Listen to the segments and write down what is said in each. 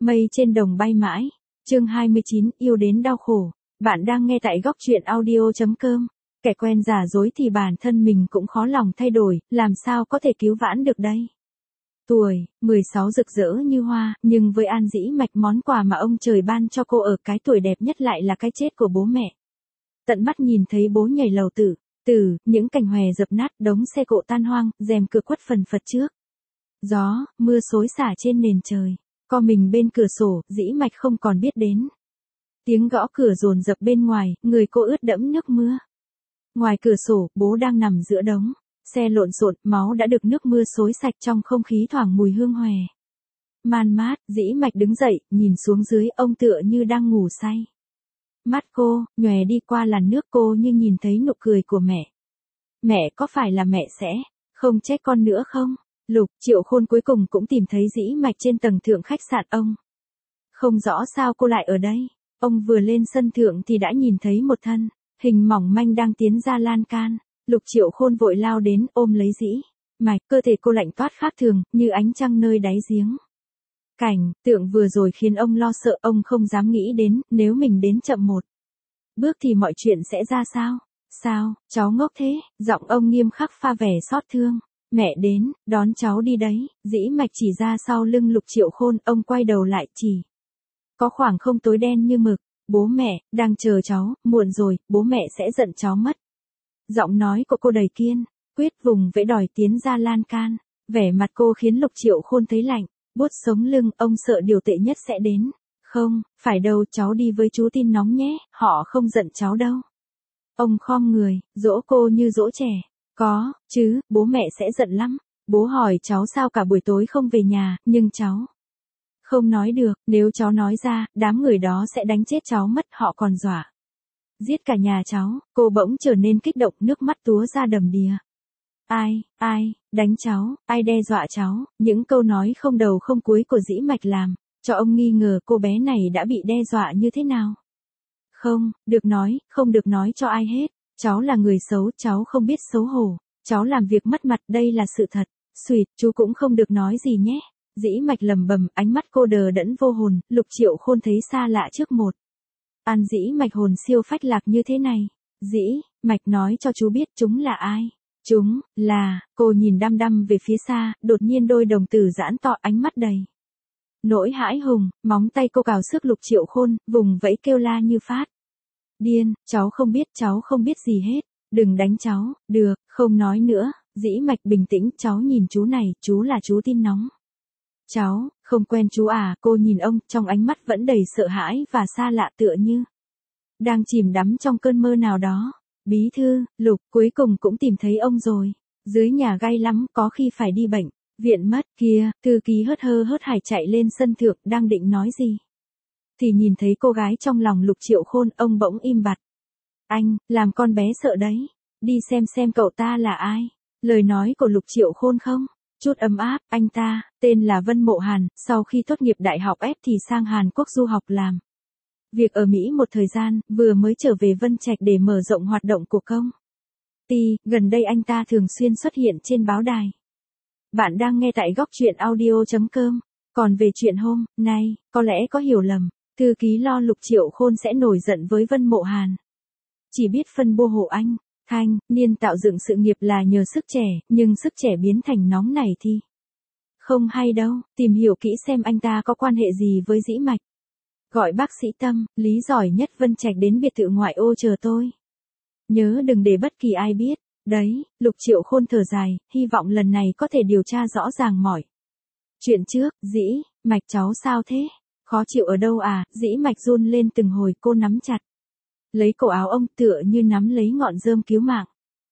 Mây trên đồng bay mãi. Chương 29, yêu đến đau khổ. Bạn đang nghe tại góc truyện audio.com. Kẻ quen giả dối thì bản thân mình cũng khó lòng thay đổi, làm sao có thể cứu vãn được đây. Tuổi, 16 rực rỡ như hoa, nhưng với An Dĩ Mạch món quà mà ông trời ban cho cô ở cái tuổi đẹp nhất lại là cái chết của bố mẹ. Tận mắt nhìn thấy bố nhảy lầu tử, những cành hòe dập nát, đống xe cộ tan hoang, rèm cửa quất phần phật trước. Gió, mưa xối xả trên nền trời. Co mình bên cửa sổ, Dĩ Mạch không còn biết đến. Tiếng gõ cửa dồn dập bên ngoài, người cô ướt đẫm nước mưa. Ngoài cửa sổ, bố đang nằm giữa đống xe lộn xộn, máu đã được nước mưa xối sạch, trong không khí thoảng mùi hương hòe. Man mát, Dĩ Mạch đứng dậy, nhìn xuống dưới, ông tựa như đang ngủ say. Mắt cô nhòe đi qua làn nước, cô như nhìn thấy nụ cười của mẹ. Mẹ, có phải là mẹ sẽ không trách con nữa không? Lục Triệu Khôn cuối cùng cũng tìm thấy Dĩ Mạch trên tầng thượng khách sạn ông. Không rõ sao cô lại ở đây. Ông vừa lên sân thượng thì đã nhìn thấy một thân hình mỏng manh đang tiến ra lan can. Lục Triệu Khôn vội lao đến ôm lấy Dĩ Mạch, cơ thể cô lạnh toát khác thường, như ánh trăng nơi đáy giếng. Cảnh tượng vừa rồi khiến ông lo sợ, ông không dám nghĩ đến, nếu mình đến chậm một bước thì mọi chuyện sẽ ra sao? Sao, cháu ngốc thế? Giọng ông nghiêm khắc pha vẻ xót thương. Mẹ đến, đón cháu đi đấy. Dĩ Mạch chỉ ra sau lưng Lục Triệu Khôn, ông quay đầu lại chỉ có khoảng không tối đen như mực. Bố mẹ, đang chờ cháu, muộn rồi, bố mẹ sẽ giận cháu mất. Giọng nói của cô đầy kiên quyết, vùng vẫy đòi tiến ra lan can. Vẻ mặt cô khiến Lục Triệu Khôn thấy lạnh buốt sống lưng, ông sợ điều tệ nhất sẽ đến. Không, phải đâu, cháu đi với chú Tin Nóng nhé, họ không giận cháu đâu. Ông khom người, dỗ cô như dỗ trẻ. Có, chứ, bố mẹ sẽ giận lắm. Bố hỏi cháu sao cả buổi tối không về nhà, nhưng cháu không nói được, nếu cháu nói ra, đám người đó sẽ đánh chết cháu mất, họ còn dọa giết cả nhà cháu. Cô bỗng trở nên kích động, nước mắt túa ra đầm đìa. Ai, đánh cháu, ai đe dọa cháu, những câu nói không đầu không cuối của Dĩ Mạch làm cho ông nghi ngờ cô bé này đã bị đe dọa như thế nào. Không được nói cho ai hết, cháu là người xấu, cháu không biết xấu hổ, cháu làm việc mất mặt, đây là sự thật. Xuyệt, chú cũng không được nói gì nhé. Dĩ Mạch lầm bầm, ánh mắt cô đờ đẫn vô hồn. Lục Triệu Khôn thấy xa lạ trước một An Dĩ Mạch hồn siêu phách lạc như thế này. Dĩ Mạch nói cho chú biết chúng là ai. Chúng là, cô nhìn đăm đăm về phía xa, đột nhiên đôi đồng tử giãn to, ánh mắt đầy nỗi hãi hùng, móng tay cô cào xước Lục Triệu Khôn, vùng vẫy kêu la như phát điên, cháu không biết gì hết, đừng đánh cháu, được, không nói nữa. Dĩ Mạch bình tĩnh, cháu nhìn chú này, chú là chú Tin Nóng. Cháu, không quen chú à, cô nhìn ông, trong ánh mắt vẫn đầy sợ hãi và xa lạ, tựa như đang chìm đắm trong cơn mơ nào đó. Bí thư, Lục, cuối cùng cũng tìm thấy ông rồi. Dưới nhà gay lắm, có khi phải đi bệnh viện mất. Kia, thư ký hớt hải chạy lên sân thượng, đang định nói gì thì nhìn thấy cô gái trong lòng Lục Triệu Khôn, ông bỗng im bặt. Anh, làm con bé sợ đấy. Đi xem cậu ta là ai. Lời nói của Lục Triệu Khôn không chút ấm áp, anh ta tên là Vân Mộ Hàn, sau khi tốt nghiệp đại học F thì sang Hàn Quốc du học làm việc ở Mỹ một thời gian, vừa mới trở về Vân Trạch để mở rộng hoạt động của công ty. Gần đây anh ta thường xuyên xuất hiện trên báo đài. Bạn đang nghe tại góc truyện audio.com. Còn về chuyện hôm nay, có lẽ có hiểu lầm. Thư ký lo Lục Triệu Khôn sẽ nổi giận với Vân Mộ Hàn. Chỉ biết phân bua hộ anh thanh niên tạo dựng sự nghiệp là nhờ sức trẻ, nhưng sức trẻ biến thành nóng này thì không hay đâu. Tìm hiểu kỹ xem anh ta có quan hệ gì với Dĩ Mạch. Gọi bác sĩ Tâm, Lý giỏi nhất Vân Trạch đến biệt thự ngoại ô chờ tôi. Nhớ đừng để bất kỳ ai biết. Đấy, Lục Triệu Khôn thở dài, hy vọng lần này có thể điều tra rõ ràng mọi chuyện trước. Dĩ Mạch, cháu sao thế? Khó chịu ở đâu à? Dĩ Mạch run lên từng hồi, cô nắm chặt lấy cổ áo ông, tựa như nắm lấy ngọn rơm cứu mạng.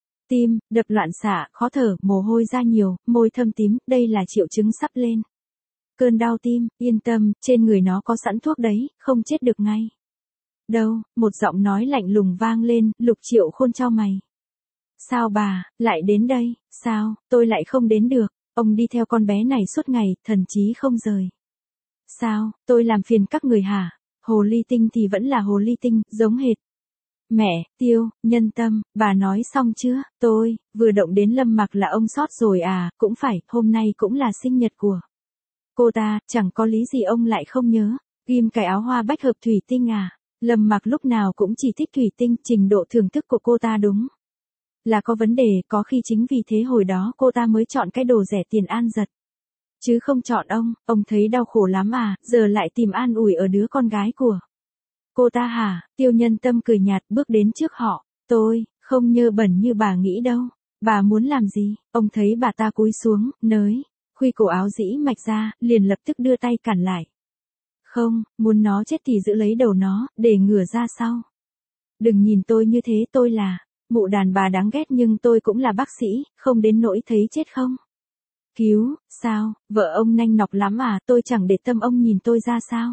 Tim đập loạn xạ, khó thở, mồ hôi ra nhiều, môi thâm tím, đây là triệu chứng sắp lên cơn đau tim. Yên tâm, trên người nó có sẵn thuốc đấy, không chết được ngay đâu. Một giọng nói lạnh lùng vang lên. Lục Triệu Khôn chau mày. Sao bà lại đến đây? Sao tôi lại không đến được? Ông đi theo con bé này suốt ngày, thần chí không rời. Sao tôi làm phiền các người hả? Hồ ly tinh thì vẫn là hồ ly tinh, giống hệt mẹ. Tiêu Nhân Tâm, bà nói xong chưa? Tôi vừa động đến Lâm Mặc là ông sót rồi à? Cũng phải, hôm nay cũng là sinh nhật của Cô ta, chẳng có lý gì ông lại không nhớ. Ghim cái áo hoa bách hợp thủy tinh à? Lâm Mặc lúc nào cũng chỉ thích thủy tinh, trình độ thưởng thức của cô ta đúng là có vấn đề, có khi chính vì thế hồi đó cô ta mới chọn cái đồ rẻ tiền An Giật. Chứ không chọn ông thấy đau khổ lắm à, giờ lại tìm an ủi ở đứa con gái của cô ta hả? Tiêu Nhân Tâm cười nhạt bước đến trước họ, tôi, không nhơ bẩn như bà nghĩ đâu. Bà muốn làm gì? Ông thấy bà ta cúi xuống, nới khuy cổ áo Dĩ Mạch ra, liền lập tức đưa tay cản lại. Không, muốn nó chết thì giữ lấy đầu nó, để ngửa ra sau. Đừng nhìn tôi như thế, tôi là mụ đàn bà đáng ghét nhưng tôi cũng là bác sĩ, không đến nỗi thấy chết không. Cứu, sao, vợ ông nanh nọc lắm à, tôi chẳng để tâm ông nhìn tôi ra sao.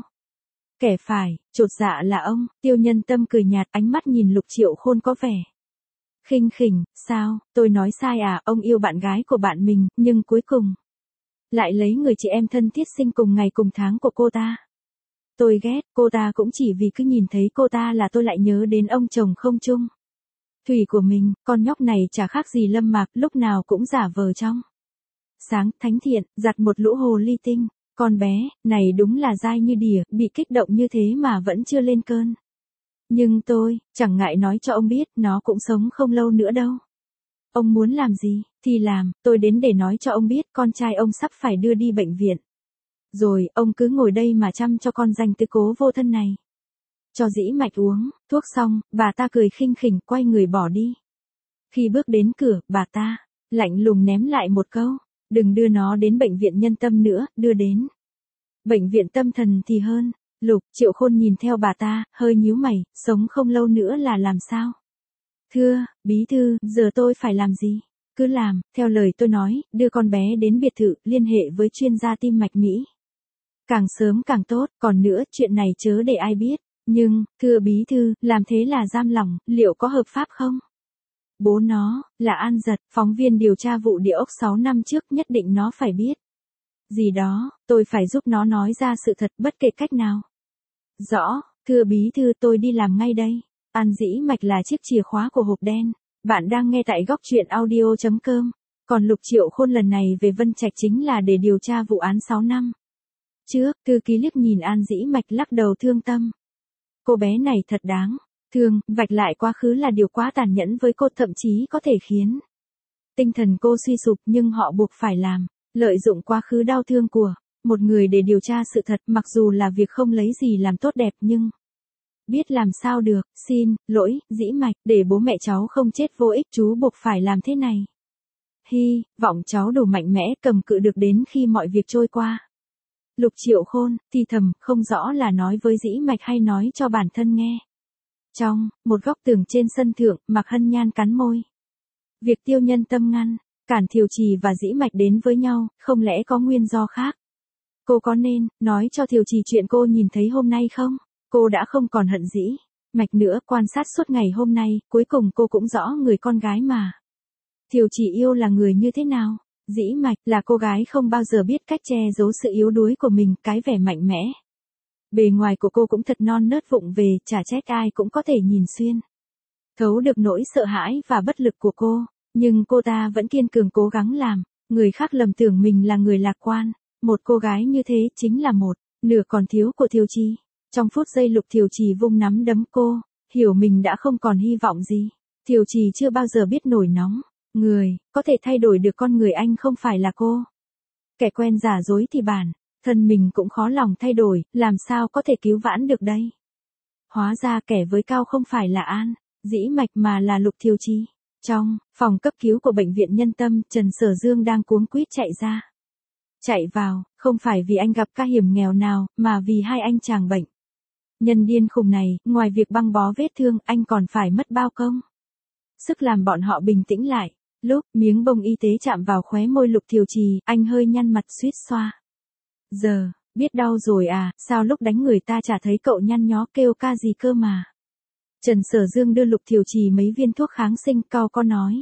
Kẻ phải, chột dạ là ông. Tiêu Nhân Tâm cười nhạt, ánh mắt nhìn Lục Triệu Khôn có vẻ khinh khỉnh. Sao, tôi nói sai à, ông yêu bạn gái của bạn mình, nhưng cuối cùng lại lấy người chị em thân thiết sinh cùng ngày cùng tháng của cô ta. Tôi ghét, cô ta cũng chỉ vì cứ nhìn thấy cô ta là tôi lại nhớ đến ông chồng không chung thủy của mình. Con nhóc này chả khác gì Lâm Mạc, lúc nào cũng giả vờ trong sáng, thánh thiện, giặt một lũ hồ ly tinh. Con bé này đúng là dai như đỉa, bị kích động như thế mà vẫn chưa lên cơn. Nhưng tôi chẳng ngại nói cho ông biết, nó cũng sống không lâu nữa đâu. Ông muốn làm gì thì làm, tôi đến để nói cho ông biết con trai ông sắp phải đưa đi bệnh viện. Rồi, ông cứ ngồi đây mà chăm cho con danh tứ cố vô thân này. Cho Dĩ Mạch uống thuốc xong, bà ta cười khinh khỉnh quay người bỏ đi. Khi bước đến cửa, bà ta lạnh lùng ném lại một câu, đừng đưa nó đến bệnh viện Nhân Tâm nữa, đưa đến bệnh viện tâm thần thì hơn. Lục Triệu Khôn nhìn theo bà ta, hơi nhíu mày, sống không lâu nữa là làm sao? Thưa, bí thư, giờ tôi phải làm gì? Cứ làm, theo lời tôi nói, đưa con bé đến biệt thự, liên hệ với chuyên gia tim mạch Mỹ. Càng sớm càng tốt, còn nữa, chuyện này chớ để ai biết. Nhưng, thưa bí thư, làm thế là giam lỏng, liệu có hợp pháp không? Bố nó, là An Giật, phóng viên điều tra vụ địa ốc 6 năm trước, nhất định nó phải biết gì đó, tôi phải giúp nó nói ra sự thật bất kể cách nào. Rõ, thưa bí thư, tôi đi làm ngay đây. An Dĩ Mạch là chiếc chìa khóa của hộp đen. Bạn đang nghe tại góc truyện audio.com. Còn Lục Triệu Khôn lần này về Vân Trạch chính là để điều tra vụ án 6 năm trước. Thư ký liếc nhìn An Dĩ Mạch lắc đầu thương tâm. Cô bé này thật đáng thương, vạch lại quá khứ là điều quá tàn nhẫn với cô, thậm chí có thể khiến tinh thần cô suy sụp, nhưng họ buộc phải làm. Lợi dụng quá khứ đau thương của một người để điều tra sự thật, mặc dù là việc không lấy gì làm tốt đẹp nhưng biết làm sao được. Xin lỗi, Dĩ Mạch, để bố mẹ cháu không chết vô ích, chú buộc phải làm thế này. Hy vọng cháu đủ mạnh mẽ cầm cự được đến khi mọi việc trôi qua. Lục Triệu Khôn thì thầm, không rõ là nói với Dĩ Mạch hay nói cho bản thân nghe. Trong một góc tường trên sân thượng, Mạc Hân Nhan cắn môi. Việc Tiêu Nhân Tâm ngăn cản Thiều Trì và Dĩ Mạch đến với nhau, không lẽ có nguyên do khác? Cô có nên nói cho Thiều Trì chuyện cô nhìn thấy hôm nay không? Cô đã không còn hận Dĩ Mạch nữa, quan sát suốt ngày hôm nay, cuối cùng cô cũng rõ người con gái mà Thiều Trì yêu là người như thế nào. Dĩ Mạch là cô gái không bao giờ biết cách che giấu sự yếu đuối của mình, cái vẻ mạnh mẽ bề ngoài của cô cũng thật non nớt vụng về, chả trách ai cũng có thể nhìn xuyên thấu được nỗi sợ hãi và bất lực của cô. Nhưng cô ta vẫn kiên cường cố gắng làm người khác lầm tưởng mình là người lạc quan. Một cô gái như thế chính là một nửa còn thiếu của Thiều Trì. Trong phút giây Lục Thiều Trì vung nắm đấm, cô hiểu mình đã không còn hy vọng gì. Thiều Trì chưa bao giờ biết nổi nóng. Người có thể thay đổi được con người anh không phải là cô. Kẻ quen giả dối thì bản thân mình cũng khó lòng thay đổi, làm sao có thể cứu vãn được đây. Hóa ra kẻ với cao không phải là An Dĩ Mạch mà là Lục Thiều Trì. Trong phòng cấp cứu của bệnh viện Nhân Tâm, Trần Sở Dương đang cuống quýt chạy ra. Chạy vào, không phải vì anh gặp ca hiểm nghèo nào, mà vì hai anh chàng bệnh nhân điên khùng này, ngoài việc băng bó vết thương, anh còn phải mất bao công sức làm bọn họ bình tĩnh lại. Lúc miếng bông y tế chạm vào khóe môi Lục Thiều Trì, anh hơi nhăn mặt suýt xoa. Giờ, biết đau rồi à, sao lúc đánh người ta chả thấy cậu nhăn nhó kêu ca gì cơ mà. Trần Sở Dương đưa Lục Thiều Trì mấy viên thuốc kháng sinh, cau có nói.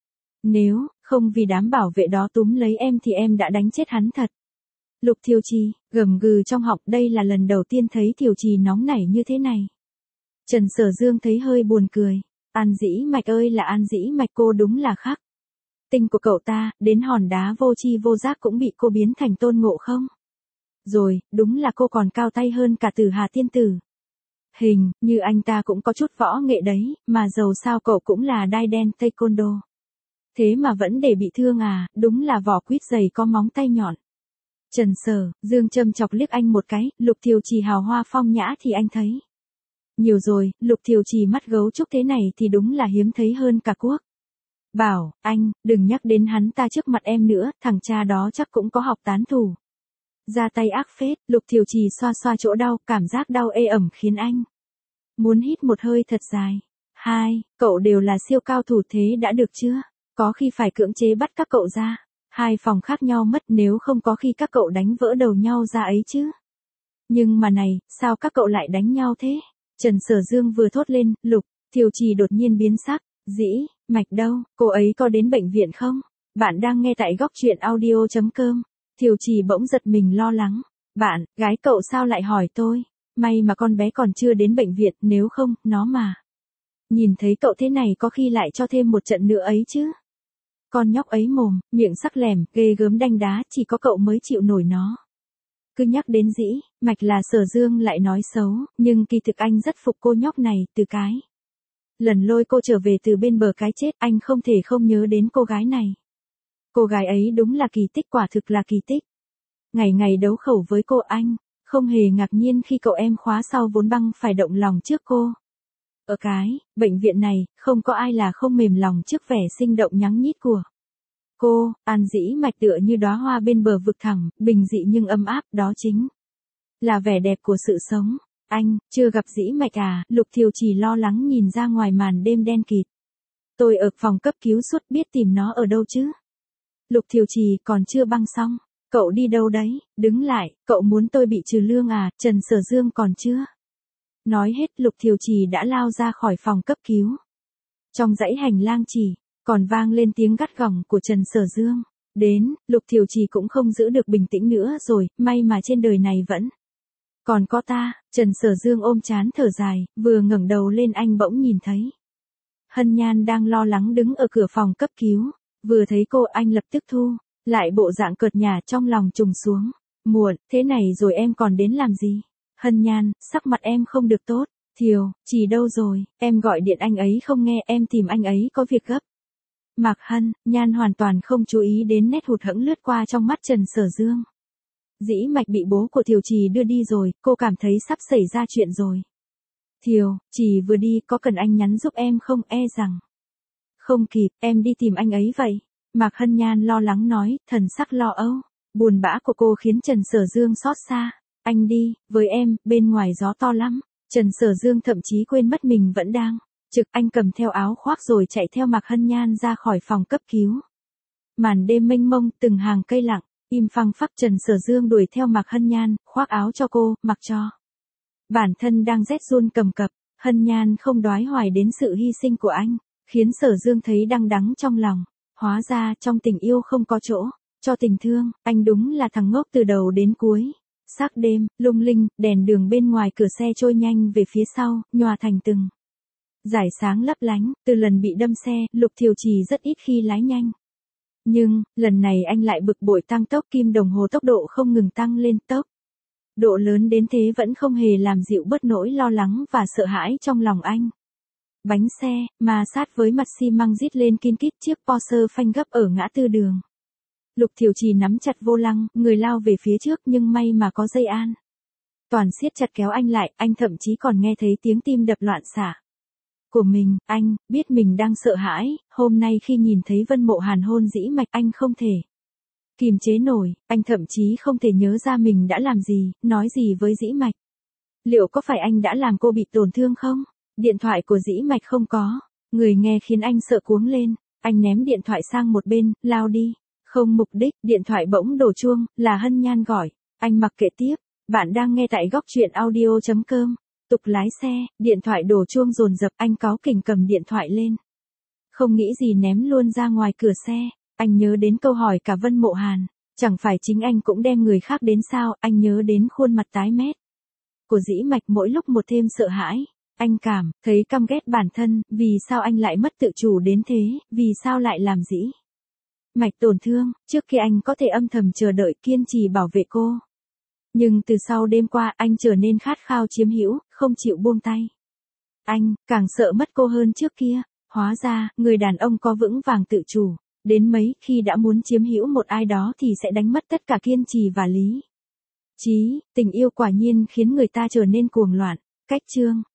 Nếu không vì đám bảo vệ đó túm lấy em thì em đã đánh chết hắn thật. Lục Thiều Trì gầm gừ trong họng, đây là lần đầu tiên thấy Thiều Trì nóng nảy như thế này. Trần Sở Dương thấy hơi buồn cười. An Dĩ Mạch ơi là An Dĩ Mạch, cô đúng là khắc tinh của cậu ta, đến hòn đá vô tri vô giác cũng bị cô biến thành Tôn Ngộ Không. Rồi, đúng là cô còn cao tay hơn cả Tử Hà tiên tử. Hình như anh ta cũng có chút võ nghệ đấy, mà dầu sao cậu cũng là đai đen taekwondo. Thế mà vẫn để bị thương à, đúng là vỏ quýt dày có móng tay nhọn. Trần Sở Dương châm chọc liếc anh một cái, Lục Thiều Trì hào hoa phong nhã thì anh thấy nhiều rồi, Lục Thiều Trì mắt gấu trúc thế này thì đúng là hiếm thấy hơn cả quốc. Bảo, anh, đừng nhắc đến hắn ta trước mặt em nữa, thằng cha đó chắc cũng có học tán thủ. Ra tay ác phết, Lục Thiều Trì xoa xoa chỗ đau, cảm giác đau ê ẩm khiến anh muốn hít một hơi thật dài. Hai, cậu đều là siêu cao thủ thế đã được chưa? Có khi phải cưỡng chế bắt các cậu ra. Hai phòng khác nhau mất nếu không có khi các cậu đánh vỡ đầu nhau ra ấy chứ. Nhưng mà này, sao các cậu lại đánh nhau thế? Trần Sở Dương vừa thốt lên, Lục Thiều Trì đột nhiên biến sắc. Dĩ Mạch đâu, cô ấy có đến bệnh viện không? Bạn đang nghe tại góc truyện audio.com. Thiều Trì bỗng giật mình lo lắng. Bạn, gái cậu sao lại hỏi tôi? May mà con bé còn chưa đến bệnh viện, nếu không, nó mà nhìn thấy cậu thế này có khi lại cho thêm một trận nữa ấy chứ. Con nhóc ấy mồm, miệng sắc lẻm, ghê gớm đanh đá, chỉ có cậu mới chịu nổi nó. Cứ nhắc đến Dĩ Mạch là Sở Dương lại nói xấu, nhưng kỳ thực anh rất phục cô nhóc này, từ cái lần lôi cô trở về từ bên bờ cái chết, anh không thể không nhớ đến cô gái này. Cô gái ấy đúng là kỳ tích, quả thực là kỳ tích. Ngày ngày đấu khẩu với cô, anh không hề ngạc nhiên khi cậu em khóa sau vốn băng phải động lòng trước cô. Ở cái bệnh viện này, không có ai là không mềm lòng trước vẻ sinh động nhắng nhít của cô. An Dĩ Mạch tựa như đóa hoa bên bờ vực thẳm, bình dị nhưng ấm áp, đó chính là vẻ đẹp của sự sống. Anh chưa gặp Dĩ Mạch à? Lục Thiều Trì lo lắng nhìn ra ngoài màn đêm đen kịt. Tôi ở phòng cấp cứu suốt, biết tìm nó ở đâu chứ? Lục Thiều Trì còn chưa băng xong. Cậu đi đâu đấy? Đứng lại, cậu muốn tôi bị trừ lương à? Trần Sở Dương còn chưa nói hết, Lục Thiều Trì đã lao ra khỏi phòng cấp cứu. Trong dãy hành lang chỉ còn vang lên tiếng gắt gỏng của Trần Sở Dương. Đến, Lục Thiều Trì cũng không giữ được bình tĩnh nữa rồi, may mà trên đời này vẫn còn có ta. Trần Sở Dương ôm trán thở dài, vừa ngẩng đầu lên anh bỗng nhìn thấy Hân Nhan đang lo lắng đứng ở cửa phòng cấp cứu. Vừa thấy cô, anh lập tức thu lại bộ dạng cợt nhả, trong lòng trùng xuống. Muộn, thế này rồi em còn đến làm gì? Hân Nhan, sắc mặt em không được tốt. Thiều Trì đâu rồi? Em gọi điện anh ấy không nghe, em tìm anh ấy có việc gấp. Mạc Hân Nhan hoàn toàn không chú ý đến nét hụt hẫng lướt qua trong mắt Trần Sở Dương. Dĩ Mạch bị bố của Thiều Trì đưa đi rồi, cô cảm thấy sắp xảy ra chuyện rồi. Thiều Trì vừa đi, có cần anh nhắn giúp em không? E rằng không kịp, em đi tìm anh ấy vậy. Mạc Hân Nhan lo lắng nói, thần sắc lo âu. Buồn bã của cô khiến Trần Sở Dương xót xa. Anh đi với em, bên ngoài gió to lắm. Trần Sở Dương thậm chí quên mất mình vẫn đang trực, anh cầm theo áo khoác rồi chạy theo Mạc Hân Nhan ra khỏi phòng cấp cứu. Màn đêm mênh mông, từng hàng cây lặng, im phăng phắc. Trần Sở Dương đuổi theo Mạc Hân Nhan, khoác áo cho cô, mặc cho bản thân đang rét run cầm cập. Hân Nhan không đoái hoài đến sự hy sinh của anh, khiến Sở Dương thấy đắng đắng trong lòng. Hóa ra trong tình yêu không có chỗ cho tình thương, anh đúng là thằng ngốc từ đầu đến cuối. Sắc đêm, lung linh, đèn đường bên ngoài cửa xe trôi nhanh về phía sau, nhòa thành từng dải sáng lấp lánh. Từ lần bị đâm xe, Lục Thiều Trì rất ít khi lái nhanh. Nhưng, lần này anh lại bực bội tăng tốc, kim đồng hồ tốc độ không ngừng tăng lên, tốc độ lớn đến thế vẫn không hề làm dịu bớt nỗi lo lắng và sợ hãi trong lòng anh. Bánh xe ma sát với mặt xi măng rít lên kin kít, chiếc Porsche phanh gấp ở ngã tư đường. Lục Thiều Trì nắm chặt vô lăng, người lao về phía trước, nhưng may mà có dây an toàn siết chặt kéo anh lại. Anh thậm chí còn nghe thấy tiếng tim đập loạn xạ của mình. Anh biết mình đang sợ hãi. Hôm nay khi nhìn thấy Vân Mộ Hàn hôn Dĩ Mạch, anh không thể kìm chế nổi. Anh thậm chí không thể nhớ ra mình đã làm gì, nói gì với Dĩ Mạch. Liệu có phải anh đã làm cô bị tổn thương không? Điện thoại của Dĩ Mạch không có người nghe khiến anh sợ cuống lên. Anh ném điện thoại sang một bên, lao đi. Không mục đích, điện thoại bỗng đổ chuông, là Hân Nhan gọi. Anh mặc kệ tiếp. Bạn đang nghe tại góc truyện audio.com. Tục lái xe, điện thoại đổ chuông dồn dập, anh cáu kỉnh cầm điện thoại lên. Không nghĩ gì ném luôn ra ngoài cửa xe. Anh nhớ đến câu hỏi cả Vân Mộ Hàn. Chẳng phải chính anh cũng đem người khác đến sao? Anh nhớ đến khuôn mặt tái mét của Dĩ Mạch, mỗi lúc một thêm sợ hãi. Anh cảm thấy căm ghét bản thân, vì sao anh lại mất tự chủ đến thế, vì sao lại làm Dĩ Mạch tổn thương, trước khi anh có thể âm thầm chờ đợi kiên trì bảo vệ cô. Nhưng từ sau đêm qua anh trở nên khát khao chiếm hữu, không chịu buông tay. Anh, càng sợ mất cô hơn trước kia. Hóa ra, người đàn ông có vững vàng tự chủ. Đến mấy khi đã muốn chiếm hữu một ai đó thì sẽ đánh mất tất cả kiên trì và lý trí. Tình yêu quả nhiên khiến người ta trở nên cuồng loạn. Cách chương